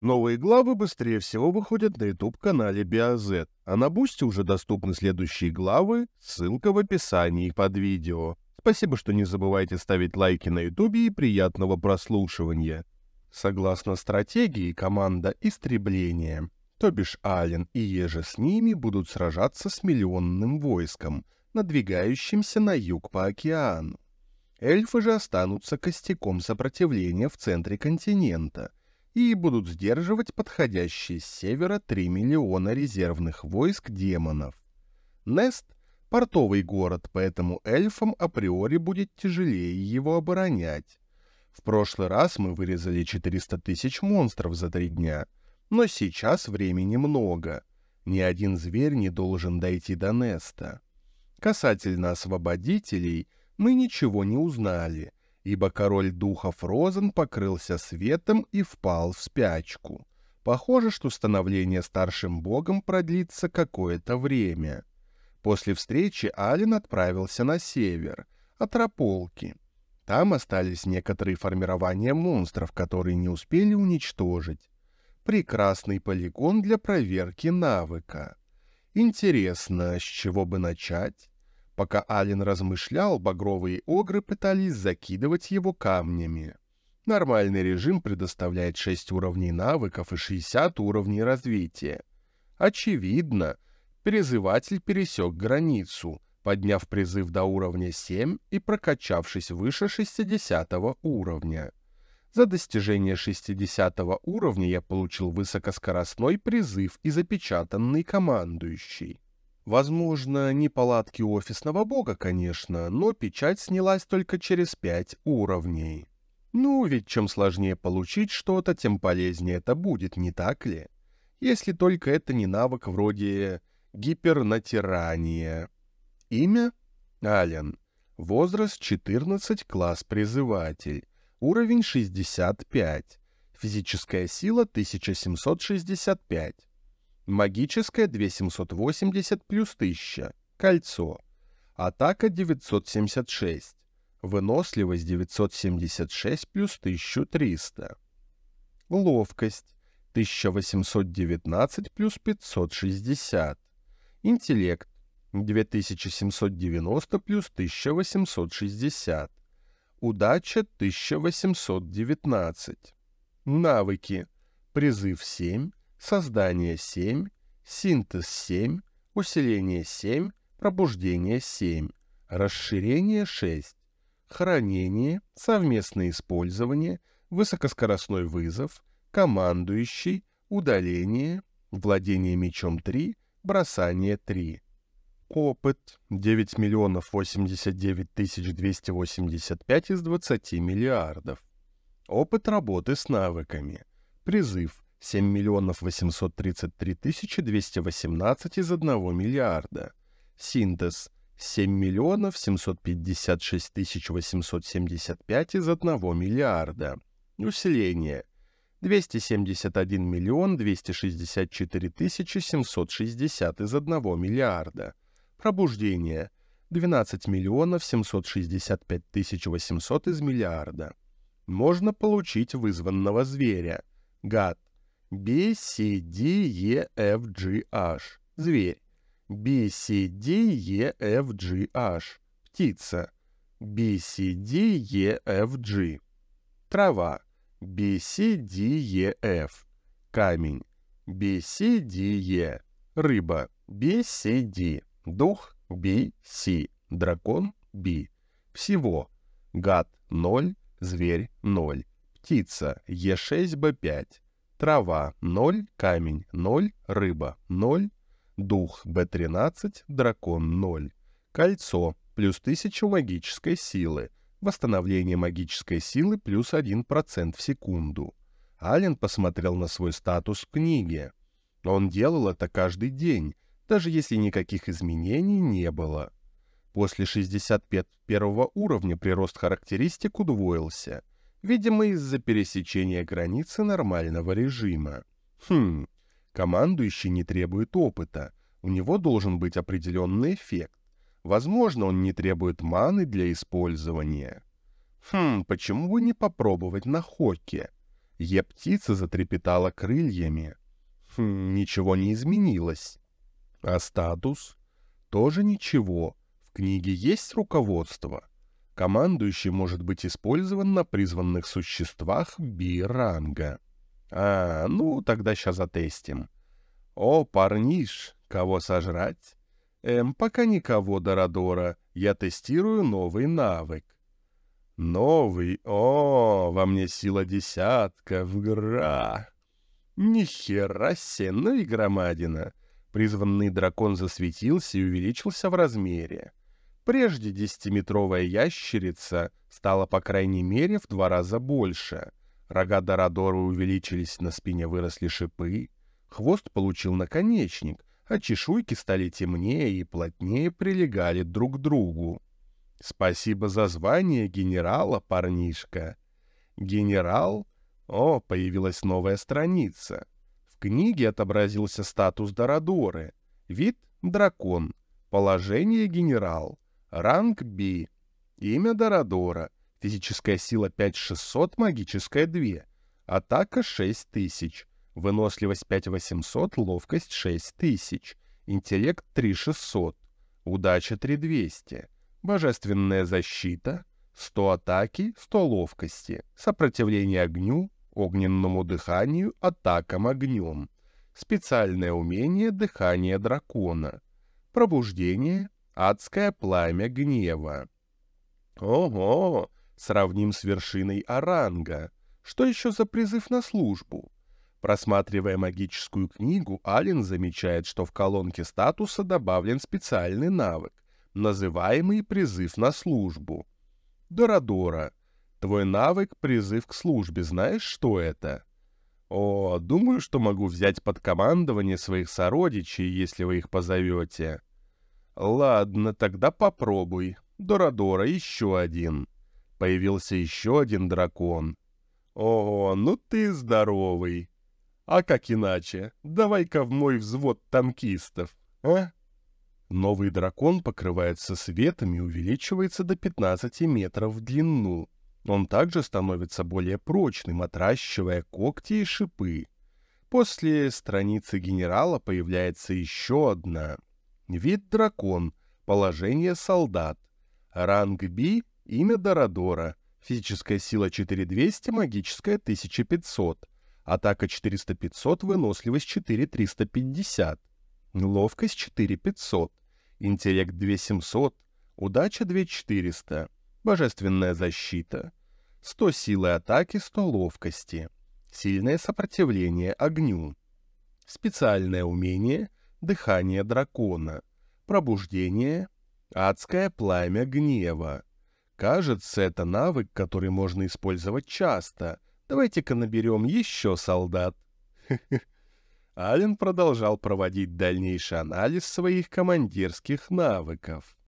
Новые главы быстрее всего выходят на YouTube-канале BioZ, а на Бусти уже доступны следующие главы, ссылка в описании под видео. Спасибо, что не забывайте ставить лайки на YouTube и приятного прослушивания. Согласно стратегии, команда истребления, то бишь Ален и еже с ними, будут сражаться с миллионным войском, надвигающимся на юг по океану. Эльфы же останутся костяком сопротивления в центре континента и будут сдерживать подходящие с севера 3 миллиона резервных войск демонов. Нест — портовый город, поэтому эльфам априори будет тяжелее его оборонять. В прошлый раз мы вырезали 400 тысяч монстров за 3 дня, но сейчас времени много. Ни один зверь не должен дойти до Неста. Касательно освободителей мы ничего не узнали, ибо король духов Розен покрылся светом и впал в спячку. Похоже, что становление старшим богом продлится какое-то время. После встречи Ален отправился на север, от Раполки. Там остались некоторые формирования монстров, которые не успели уничтожить. Прекрасный полигон для проверки навыка. Интересно, с чего бы начать? Пока Ален размышлял, багровые огры пытались закидывать его камнями. Нормальный режим предоставляет 6 уровней навыков и 60 уровней развития. Очевидно, призыватель пересек границу, подняв призыв до уровня 7 и прокачавшись выше 60 уровня. За достижение 60 уровня я получил высокоскоростной призыв и запечатанный командующий. Возможно, неполадки офисного бога, конечно, но печать снялась только через 5 уровней. Ну, ведь чем сложнее получить что-то, тем полезнее это будет, не так ли? Если только это не навык вроде гипернатирания. Имя? Ален. Возраст 14, класс призыватель. Уровень 65. Физическая сила 1765. Магическая 2780 плюс 1000. Кольцо. Атака 976. Выносливость 976 плюс 1300. Ловкость 1819 плюс 560. Интеллект 2790 плюс 1860. Удача 1819. Навыки. Призыв 7. Создание 7, синтез 7, усиление 7, пробуждение 7, расширение 6, хранение, совместное использование, высокоскоростной вызов, командующий, удаление, владение мечом 3, бросание 3. Опыт 9 миллионов 89 тысяч 285 из 20 миллиардов. Опыт работы с навыками. Призыв 7 миллионов 833 тысячи 218 из 1 миллиарда. Синтез 7 миллионов 756 тысяч 875 из 1 миллиарда. Усиление 271 миллион 264 тысячи 760 из 1 миллиарда. Пробуждение 12 миллионов 765 тысяч 800 из миллиарда. Можно получить вызванного зверя. Гад. B, C, D, E, F, G, H. Зверь. B, C, D, E, F, G, H. Птица. B, C, D, E, F, G. Трава. B, C, D, E, F. Камень. B, C, D, E. Рыба. B, C, D. Дух. B, C. Дракон. B. Всего. Гад 0, зверь 0. Птица. E6, B5. Трава 0, камень 0, рыба 0, дух B13, дракон 0. Кольцо плюс 1000 магической силы. Восстановление магической силы плюс 1% в секунду. Ален посмотрел на свой статус в книге. Он делал это каждый день, даже если никаких изменений не было. После 61 уровня прирост характеристик удвоился. Видимо, из-за пересечения границы нормального режима. Командующий не требует опыта. У него должен быть определенный эффект. Возможно, он не требует маны для использования. Почему бы не попробовать на Хоке? Е-птица затрепетала крыльями. Ничего не изменилось. А статус? Тоже ничего. В книге есть руководство. Командующий может быть использован на призванных существах Би-ранга. Ну, тогда сейчас затестим. О, парниш, кого сожрать? Пока никого, Дорадора. Я тестирую новый навык. Новый? О, во мне сила десятка, вгра. Нихера себе, ну и громадина. Призванный дракон засветился и увеличился в размере. Прежде 10-метровая ящерица стала по крайней мере в 2 раза больше. Рога Дорадора увеличились, на спине выросли шипы. Хвост получил наконечник, а чешуйки стали темнее и плотнее прилегали друг к другу. Спасибо за звание генерала, парнишка. Генерал? О, появилась новая страница. В книге отобразился статус Дорадоры. Вид — дракон. Положение — генерал. Ранг — Би. Имя — Дорадора. Физическая сила 5600, магическая 2. Атака — 6000. Выносливость 5800, ловкость 6000. Интеллект 3600. Удача 3200. Божественная защита, 100 атаки, 100 ловкости, сопротивление огню, огненному дыханию, атакам огнем, специальное умение дыхание дракона, пробуждение, адское пламя гнева. Ого, сравним с вершиной Оранга. Что еще за призыв на службу? Просматривая магическую книгу, Ален замечает, что в колонке статуса добавлен специальный навык, называемый призыв на службу. Дорадора, твой навык призыв к службе, знаешь, что это? О, думаю, что могу взять под командование своих сородичей, если вы их позовете. Ладно, тогда попробуй. Дорадора, еще один. Появился еще один дракон. О, ну ты здоровый. А как иначе? Давай-ка в мой взвод танкистов, а? Новый дракон покрывается светом и увеличивается до 15 метров в длину. Он также становится более прочным, отращивая когти и шипы. После страницы генерала появляется еще одна. Вид — дракон, положение — солдат. Ранг Би — имя Дорадора. Физическая сила 4200, магическая 1500. Атака 400-500, выносливость 4-350. Ловкость 4500, интеллект 2700, удача 2400, божественная защита, 100 силы атаки, 100 ловкости, сильное сопротивление огню, специальное умение дыхание дракона, пробуждение, адское пламя гнева. Кажется, это навык, который можно использовать часто. Давайте-ка наберем еще солдат. Ален продолжал проводить дальнейший анализ своих командирских навыков.